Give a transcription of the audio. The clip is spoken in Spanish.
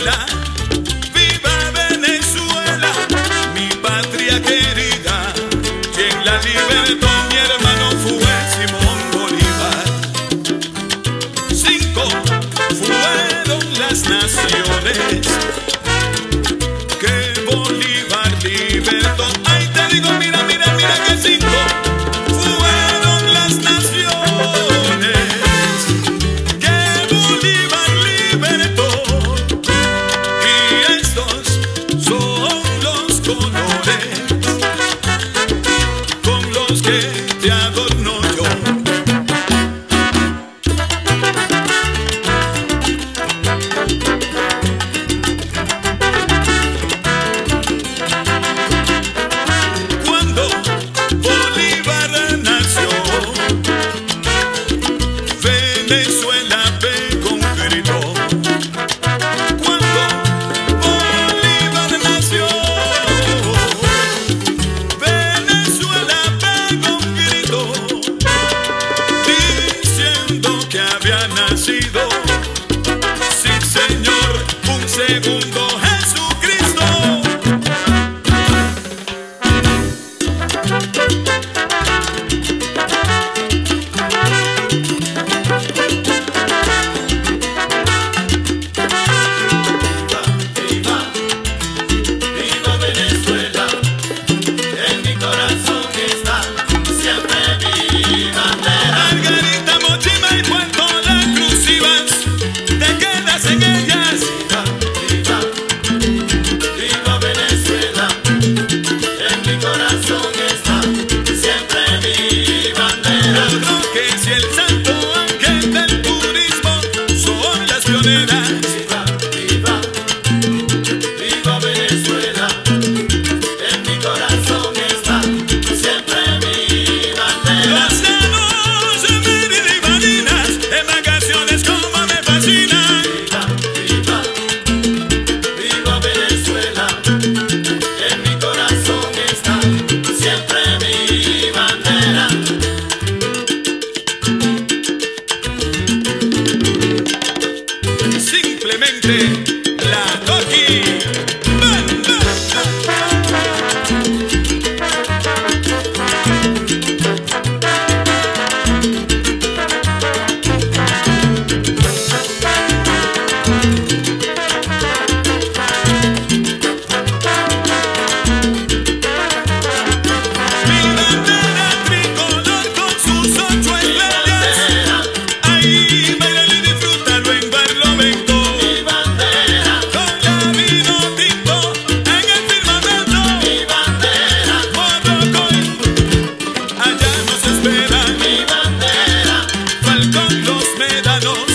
Venezuela, viva Venezuela, mi patria querida. Quien la libertó, mi hermano, fue Simón Bolívar. 5 fueron las naciones que Bolívar libertó. Ahí te digo, mira, mira, mira que 5 fueron las naciones que Bolívar libertó. Y estos son los colores con los que te adorno yo. Cuando Bolívar nació, Venezuela pegó un grito. Cuando Bolívar nació, Venezuela pegó un grito, diciendo que había nacido, sí señor, un segundo Jesucristo. Viva, viva Venezuela, en mi corazón está siempre mi bandera. Margarita, Mochima y Puerto La Cruz y vas, te quedas en ellas. Viva, viva Venezuela, en mi corazón está siempre mi bandera. Los Roques y el Santo Ángel del turismo son las pioneras. Viva, viva Venezuela, en mi corazón está siempre mi bandera. Los llanos, Mérida y Barinas, en vacaciones como me fascinan. Viva, viva Venezuela, en mi corazón está siempre mi bandera. Simplemente la Toki Banda. Mi bandera tricolor con sus 8 estrellas, ahí bailalo y disfrútalo en Barlovento. Mi bandera, Con la vino tinto en el firmamento, mi bandera, Morrocoy, allá nos esperan. mi bandera, Falcón, los médanos